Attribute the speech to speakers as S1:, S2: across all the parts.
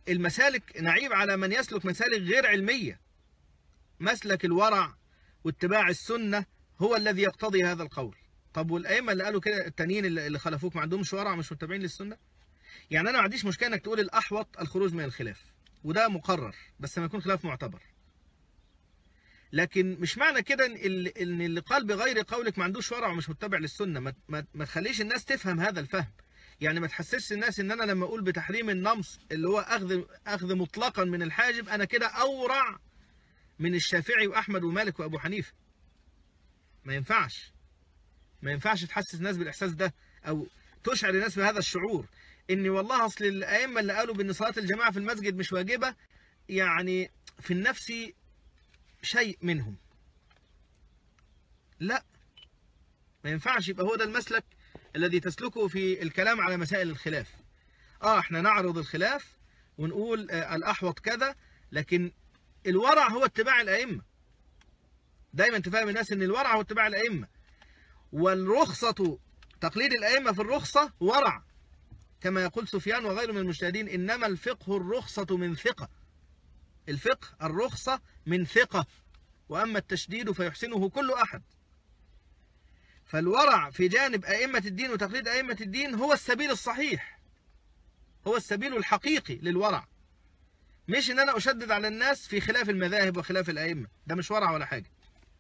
S1: المسالك نعيب على من يسلك مسالك غير علمية. مسلك الورع واتباع السنة هو الذي يقتضي هذا القول. طب والأئمة اللي قالوا كده التانيين اللي خالفوك ما عندهمش ورع، مش متبعين للسنة؟ يعني أنا ما عنديش مشكلة إنك تقول الأحوط الخروج من الخلاف، وده مقرر بس ما يكون خلاف معتبر. لكن مش معنى كده إن اللي قال بغير قولك ما عندوش ورع ومش متبع للسنة. ما تخليش الناس تفهم هذا الفهم. يعني ما تحسسش الناس إن أنا لما أقول بتحريم النمص اللي هو أخذ مطلقا من الحاجب أنا كده أورع من الشافعي وأحمد ومالك وأبو حنيفة. ما ينفعش تحسس الناس بالإحساس ده، أو تشعر الناس بهذا الشعور إن والله أصل الأئمة اللي قالوا بأن صلاة الجماعة في المسجد مش واجبة يعني في النفس شيء منهم. لا، ما ينفعش يبقى هو ده المسلك الذي تسلكه في الكلام على مسائل الخلاف. احنا نعرض الخلاف ونقول الأحوط كذا، لكن الورع هو اتباع الأئمة. دايما تفهم الناس ان الورع هو اتباع الأئمة، والرخصة تقليد الأئمة في الرخصة ورع، كما يقول سفيان وغيره من المجتهدين: إنما الفقه الرخصة من ثقة. الفقه الرخصة من ثقة، وأما التشديد فيحسنه كل أحد. فالورع في جانب أئمة الدين وتقليد أئمة الدين هو السبيل الصحيح، هو السبيل الحقيقي للورع، مش إن أنا أشدد على الناس في خلاف المذاهب وخلاف الأئمة. ده مش ورع ولا حاجة.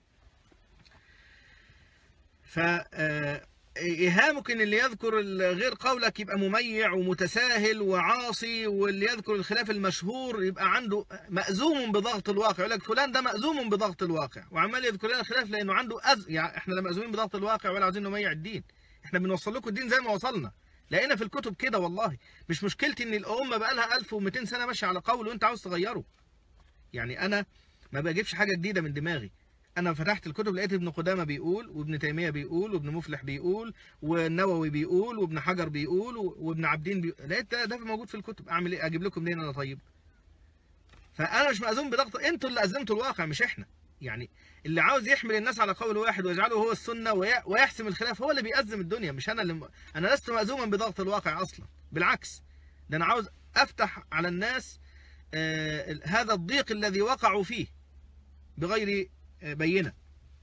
S1: إيهامك إن اللي يذكر غير قولك يبقى مميع ومتساهل وعاصي، واللي يذكر الخلاف المشهور يبقى عنده مأزوم بضغط الواقع. يقول لك فلان ده مأزوم بضغط الواقع وعمال يذكر لنا الخلاف لأنه عنده يعني إحنا لا مأزومين بضغط الواقع ولا عايزين نميع الدين. إحنا بنوصل لكم الدين زي ما وصلنا، لقينا في الكتب كده. والله مش مشكلتي إن الأمة بقى لها 1200 سنة ماشية على قول وأنت عاوز تغيره. يعني أنا ما بجيبش حاجة جديدة من دماغي. أنا فتحت الكتب لقيت ابن قدامة بيقول، وابن تيمية بيقول، وابن مفلح بيقول، والنووي بيقول، وابن حجر بيقول، وابن عابدين بيقول. لقيت ده موجود في الكتب. أعمل إيه؟ أجيب لكم منين أنا؟ طيب فأنا مش مأزوم بضغط. أنتوا اللي أزمتوا الواقع مش إحنا. يعني اللي عاوز يحمل الناس على قول واحد ويجعله هو السنة ويحسم الخلاف هو اللي بيأزم الدنيا، مش أنا. أنا لست مأزوما بضغط الواقع أصلا، بالعكس. ده أنا عاوز أفتح على الناس هذا الضيق الذي وقعوا فيه بغير بينة.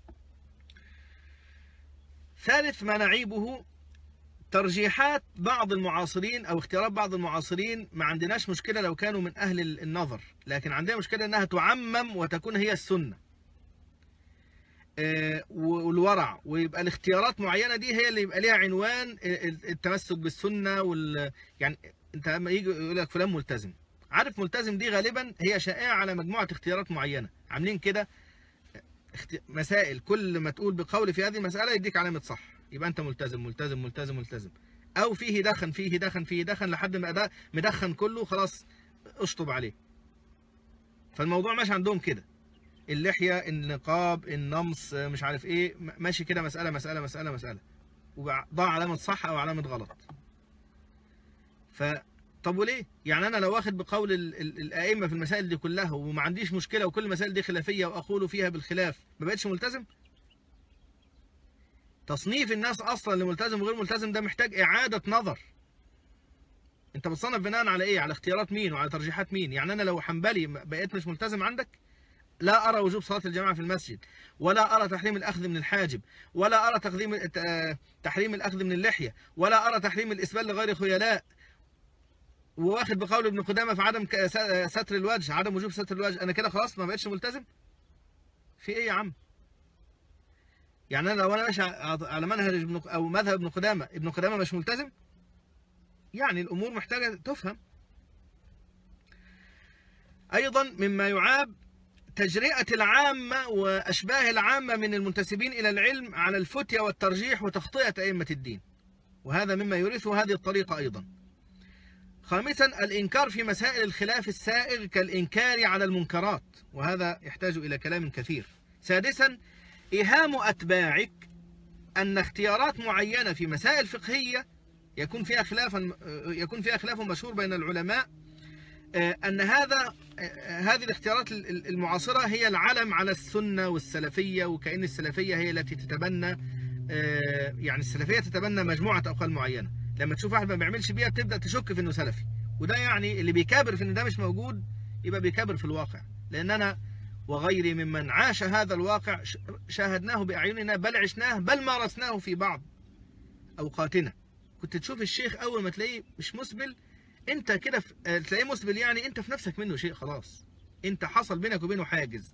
S1: ثالث ما نعيبه ترجيحات بعض المعاصرين أو اختيارات بعض المعاصرين. ما عندناش مشكلة لو كانوا من أهل النظر، لكن عندنا مشكلة أنها تعمم وتكون هي السنة والورع، ويبقى الاختيارات معينة دي هي اللي يبقى ليها عنوان التمسك بالسنة يعني أنت لما يجي يقول لك فلان ملتزم، عارف ملتزم دي غالبا هي شائعة على مجموعة اختيارات معينة عاملين كده مسائل. كل ما تقول بقول في هذه المسألة يديك علامة صح، يبقى أنت ملتزم ملتزم ملتزم ملتزم. أو فيه دخن فيه دخن فيه دخن لحد ما ده مدخن كله خلاص اشطب عليه. فالموضوع ماشي عندهم كده، اللحية، النقاب، النمص، مش عارف إيه، ماشي كده مسألة مسألة مسألة مسألة، وضع علامة صح أو علامة غلط. طب وليه؟ يعني أنا لو واخد بقول الأئمة في المسائل دي كلها وما عنديش مشكلة وكل المسائل دي خلافية وأقول فيها بالخلاف، ما بقتش ملتزم؟ تصنيف الناس أصلا لملتزم وغير ملتزم ده محتاج إعادة نظر. أنت بتصنف بناء على إيه؟ على اختيارات مين وعلى ترجيحات مين؟ يعني أنا لو حنبلي بقيت مش ملتزم عندك؟ لا أرى وجوب صلاة الجماعة في المسجد، ولا أرى تحريم الأخذ من الحاجب، ولا أرى تحريم الأخذ من اللحية، ولا أرى تحريم الإسبال لغير خيلاء، وواخد بقول ابن قدامة في عدم ستر الوجه، عدم وجوب ستر الوجه. أنا كده خلاص ما بقتش ملتزم؟ في إيه يا عم؟ يعني أنا لو أنا ماشي على منهج أو مذهب ابن قدامة مش ملتزم؟ يعني الأمور محتاجة تفهم. أيضا مما يعاب تجرئة العامة وأشباه العامة من المنتسبين إلى العلم على الفتية والترجيح وتخطئة أئمة الدين، وهذا مما يورثه هذه الطريقة أيضا. خامسا الإنكار في مسائل الخلاف السائغ كالإنكار على المنكرات، وهذا يحتاج إلى كلام كثير. سادسا إيهام أتباعك أن اختيارات معينة في مسائل فقهية يكون فيها خلاف مشهور بين العلماء، أن هذه الاختيارات المعاصرة هي العلم على السنة والسلفية، وكأن السلفية هي التي تتبنى، يعني السلفية تتبنى مجموعة أقوال معينة. لما تشوف واحد ما بيعملش بيها بتبدأ تشك في إنه سلفي، وده يعني اللي بيكابر في ان ده مش موجود يبقى بيكابر في الواقع، لان انا وغيري ممن عاش هذا الواقع شاهدناه باعيننا، بل عشناه، بل مارسناه في بعض اوقاتنا. كنت تشوف الشيخ اول ما تلاقيه مش مسبل، انت كده تلاقيه مسبل، يعني انت في نفسك منه شيء، خلاص انت حصل بينك وبينه حاجز.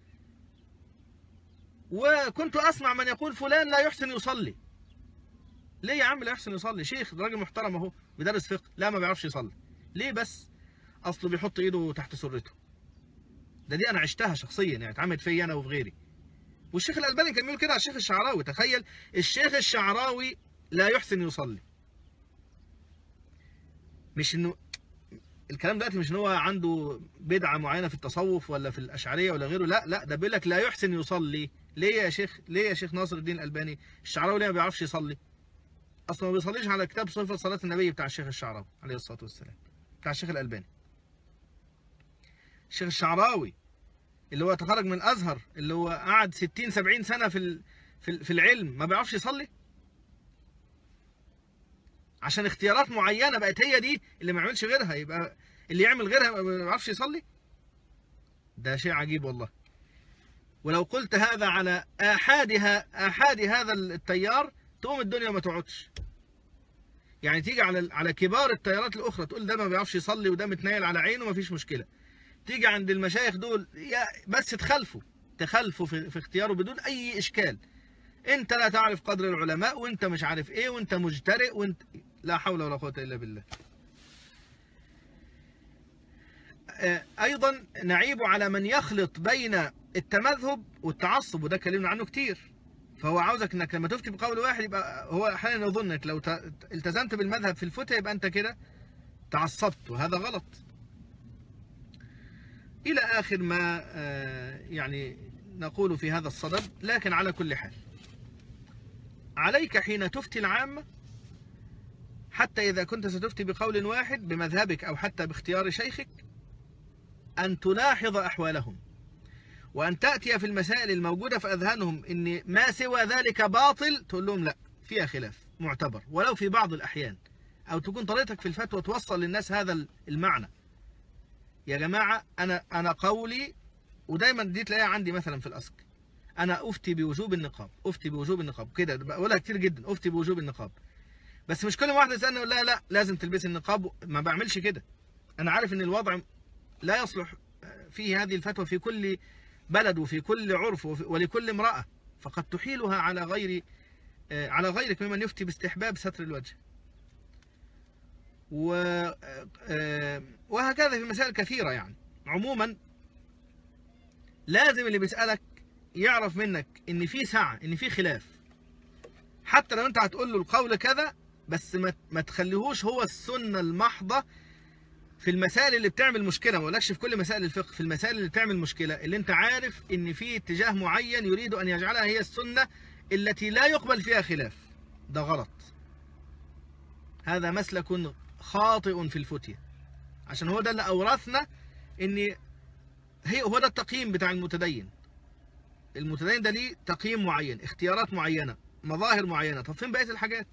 S1: وكنت اسمع من يقول فلان لا يحسن يصلي. ليه يا عم لا يحسن يصلي؟ شيخ راجل محترم اهو بيدرس فقه، لا ما بيعرفش يصلي. ليه بس؟ اصله بيحط ايده تحت سرته. دي انا عشتها شخصيا، يعني اتعملت فيا انا وفي غيري. والشيخ الالباني كان بيقول كده على الشيخ الشعراوي. تخيل الشيخ الشعراوي لا يحسن يصلي. مش انه الكلام دلوقتي مش ان هو عنده بدعه معينه في التصوف ولا في الاشعريه ولا غيره، لا لا، ده بيقول لك لا يحسن يصلي. ليه يا شيخ؟ ليه يا شيخ ناصر الدين الالباني؟ الشعراوي ليه ما بيعرفش يصلي؟ اصلا ما بيصليش على كتاب صفه صلاه النبي بتاع الشيخ الشعراوي عليه الصلاه والسلام، بتاع الشيخ الالباني. الشيخ الشعراوي اللي هو تخرج من الازهر، اللي هو قعد 60 70 سنه في العلم، ما بيعرفش يصلي عشان اختيارات معينه بقت هي دي اللي ما يعملش غيرها، يبقى اللي يعمل غيرها ما بيعرفش يصلي. ده شيء عجيب والله. ولو قلت هذا على احاد هذا التيار تقوم الدنيا ما تقعدش. يعني تيجي على كبار التيارات الاخرى تقول ده ما بيعرفش يصلي وده متنايل على عينه ما فيش مشكله. تيجي عند المشايخ دول بس تخلفوا في اختياره بدون اي اشكال. انت لا تعرف قدر العلماء، وانت مش عارف ايه، وانت مجترئ، وانت لا حول ولا قوه الا بالله. ايضا نعيب على من يخلط بين التمذهب والتعصب، وده اتكلمنا عنه كتير. فهو عاوزك انك لما تفتي بقول واحد يبقى هو احيانا يظن انك لو التزمت بالمذهب في الفتيا يبقى انت كده تعصبت، وهذا غلط. الى اخر ما يعني نقول في هذا الصدد. لكن على كل حال عليك حين تفتي العامة، حتى إذا كنت ستفتي بقول واحد بمذهبك أو حتى باختيار شيخك، أن تلاحظ أحوالهم، وأن تأتي في المسائل الموجودة في أذهانهم إن ما سوى ذلك باطل، تقول لهم لا فيها خلاف معتبر ولو في بعض الأحيان، أو تكون طريقتك في الفتوى توصل للناس هذا المعنى. يا جماعة أنا قولي، ودايما دي تلاقيها عندي مثلا في الأسك، أنا أفتي بوجوب النقاب، أفتي بوجوب النقاب كده، بقولها كتير جدا، أفتي بوجوب النقاب. بس مش كل واحدة تسألني أقول لها لا لازم تلبسي النقاب، ما بعملش كده. أنا عارف إن الوضع لا يصلح فيه هذه الفتوى في كل بلد وفي كل عرف ولكل امرأة، فقد تحيلها على غيرك ممن يفتي باستحباب ستر الوجه. وهكذا في مسائل كثيرة. يعني عموما لازم اللي بيسألك يعرف منك ان في سعة، ان في خلاف، حتى لو انت هتقول له القول كذا، بس ما تخليهوش هو السنة المحضة في المسائل اللي بتعمل مشكلة. ما اقولكش في كل مسائل الفقه، في المسائل اللي بتعمل مشكلة، اللي انت عارف ان في اتجاه معين يريد ان يجعلها هي السنة التي لا يقبل فيها خلاف. ده غلط، هذا مسلك خاطئ في الفتية، عشان هو ده اللي اورثنا ان هو ده التقييم بتاع المتدين. المتدين ده ليه تقييم معين، اختيارات معينة، مظاهر معينة. طب فين بقية الحاجات؟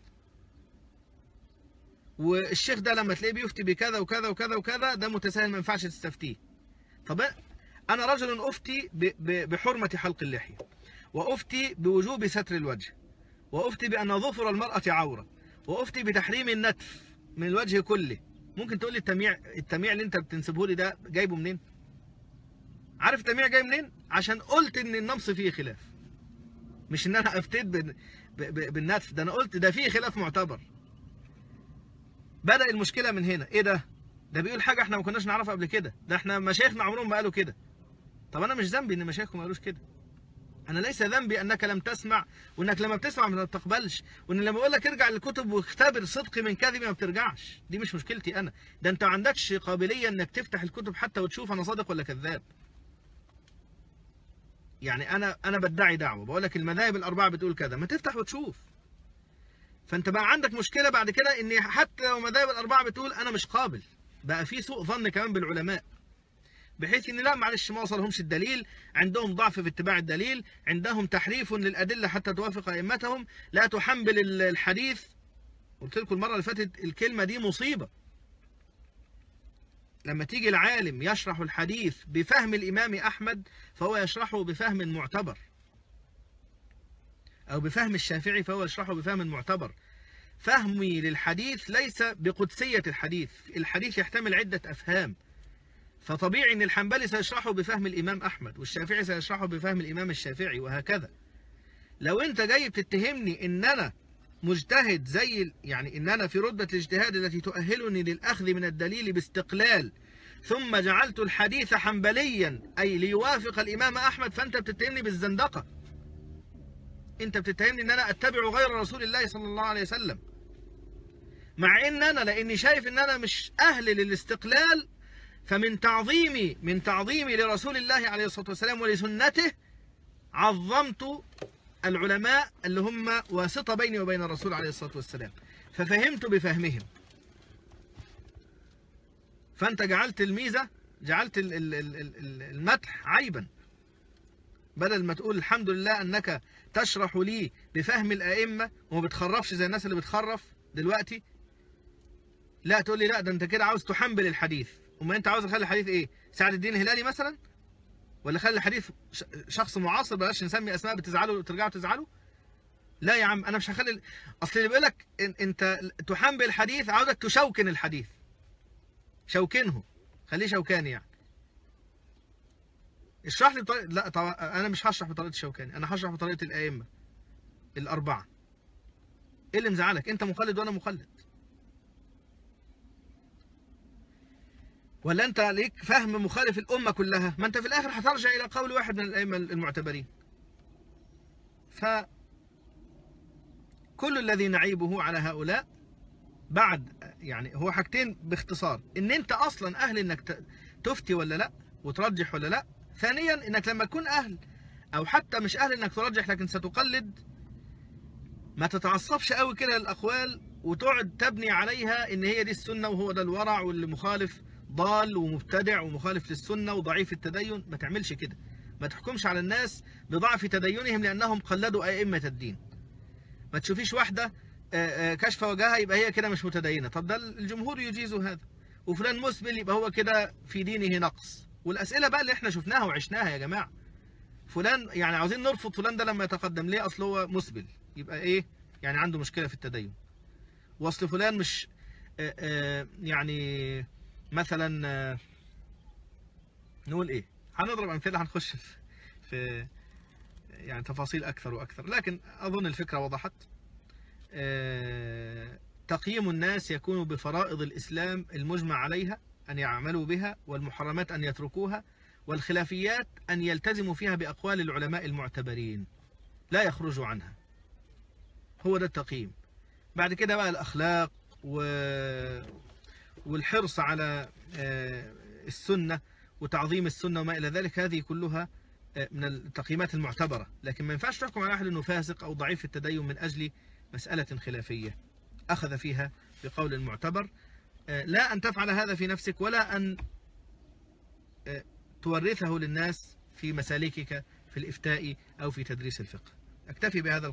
S1: والشيخ ده لما تلاقيه بيفتي بكذا وكذا وكذا وكذا، ده متساهل ما ينفعش تستفتيه. طب انا رجل افتي بحرمة حلق اللحية، وافتي بوجوب ستر الوجه، وافتي بان ظفر المرأة عورة، وافتي بتحريم النتف من الوجه كله. ممكن تقول لي التمييع اللي انت بتنسبه لي ده جايبه منين؟ عارف التمييع جاي منين؟ عشان قلت ان النمص فيه خلاف، مش ان انا افتيت بالنتف. ده انا قلت ده فيه خلاف معتبر. بدأ المشكلة من هنا. ايه ده بيقول حاجة احنا ما كناش نعرفها قبل كده، ده احنا مشايخنا عمرهم ما قالوا كده. طب انا مش ذنبي ان مشايخكم ما قالوش كده، انا ليس ذنبي انك لم تسمع، وانك لما بتسمع ما بتقبلش، وان لما بقول لك ارجع للكتب واختبر صدقي من كذبي ما بترجعش. دي مش مشكلتي انا، ده انت ما عندكش قابلية انك تفتح الكتب حتى وتشوف انا صادق ولا كذاب. يعني انا بدعي دعوه، بقول لك المذاهب الاربعه بتقول كذا، ما تفتح وتشوف. فانت بقى عندك مشكله بعد كده ان حتى لو المذاهب الاربعه بتقول انا مش قابل، بقى في سوء ظن كمان بالعلماء، بحيث ان لا معلش ما وصلهمش الدليل، عندهم ضعف في اتباع الدليل، عندهم تحريف للادله حتى توافق ائمتهم، لا تحنبل الحديث. قلت لكم المره اللي فاتت الكلمه دي مصيبه. لما تيجي العالم يشرح الحديث بفهم الإمام أحمد فهو يشرحه بفهم معتبر، أو بفهم الشافعي فهو يشرحه بفهم معتبر. فهمي للحديث ليس بقدسية الحديث، الحديث يحتمل عدة أفهام، فطبيعي أن الحنبلي سيشرحه بفهم الإمام أحمد، والشافعي سيشرحه بفهم الإمام الشافعي، وهكذا. لو أنت جاي بتتهمني أن أنا مجتهد يعني أن أنا في رتبة الاجتهاد التي تؤهلني للأخذ من الدليل باستقلال، ثم جعلت الحديث حنبليا أي ليوافق الإمام أحمد، فأنت بتتهمني بالزندقة. أنت بتتهمني أن أنا أتبع غير رسول الله صلى الله عليه وسلم، مع أن أنا لأني شايف أن أنا مش أهل للاستقلال، فمن تعظيمي لرسول الله عليه الصلاة والسلام ولسنته عظمت العلماء اللي هم واسطة بيني وبين الرسول عليه الصلاة والسلام، ففهمت بفهمهم. فأنت جعلت الميزة، جعلت المدح عيبا، بدل ما تقول الحمد لله أنك تشرح لي بفهم الأئمة وما بتخرفش زي الناس اللي بتخرف دلوقتي، لا تقول لي لا ده أنت كده عاوز تحنبل الحديث. وما أنت عاوز تخلي الحديث إيه؟ سعد الدين الهلالي مثلا؟ ولا خلي الحديث شخص معاصر، بلاش نسمي أسماء بتزعلوا ترجعوا تزعلوا؟ لا يا عم، أنا مش هخلي. أصل اللي بيقول لك أنت تحنبل الحديث عاوزك تشوكن الحديث، شوكنه، خليه شوكاني يعني. اشرح لي بطريقة، لا طبعا أنا مش هشرح بطريقة الشوكاني، أنا هشرح بطريقة الأئمة الأربعة. إيه اللي مزعلك؟ أنت مقلد وأنا مقلد، ولا أنت ليك فهم مخالف الأمة كلها؟ ما أنت في الآخر هترجع إلى قول واحد من الأئمة المعتبرين. فكل الذي نعيبه على هؤلاء بعد يعني هو حاجتين باختصار: إن أنت أصلا أهل إنك تفتي ولا لا وترجح ولا لا. ثانيا إنك لما تكون أهل أو حتى مش أهل إنك ترجح لكن ستقلد، ما تتعصبش قوي كده للأقوال وتقعد تبني عليها إن هي دي السنة وهو ده الورع، واللي مخالف ضال ومبتدع ومخالف للسنة وضعيف التدين. ما تعملش كده، ما تحكمش على الناس بضعف تدينهم لأنهم قلدوا أئمة الدين. ما تشوفيش واحدة كشف وجهها يبقى هي كده مش متدينة. طب ده الجمهور يجيز هذا، وفلان مسبل يبقى هو كده في دينه نقص. والأسئلة بقى اللي احنا شفناها وعشناها يا جماعة، فلان يعني عاوزين نرفض فلان ده لما يتقدم ليه؟ أصل هو مسبل يبقى إيه؟ يعني عنده مشكلة في التدين. وأصل فلان مش يعني مثلا نقول إيه؟ هنضرب أمثلة، هنخش في يعني تفاصيل أكثر وأكثر، لكن أظن الفكرة وضحت. تقييم الناس يكون بفرائض الإسلام المجمع عليها أن يعملوا بها، والمحرمات أن يتركوها، والخلافيات أن يلتزموا فيها بأقوال العلماء المعتبرين لا يخرجوا عنها. هو ده التقييم. بعد كده بقى الأخلاق والحرص على السنة وتعظيم السنة وما إلى ذلك، هذه كلها من التقييمات المعتبرة. لكن ما ينفعش تحكم على أحد أنه فاسق أو ضعيف التدين من أجل مسألة خلافية أخذ فيها بقول معتبر. لا أن تفعل هذا في نفسك، ولا أن تورثه للناس في مسالكك في الإفتاء أو في تدريس الفقه. أكتفي بهذا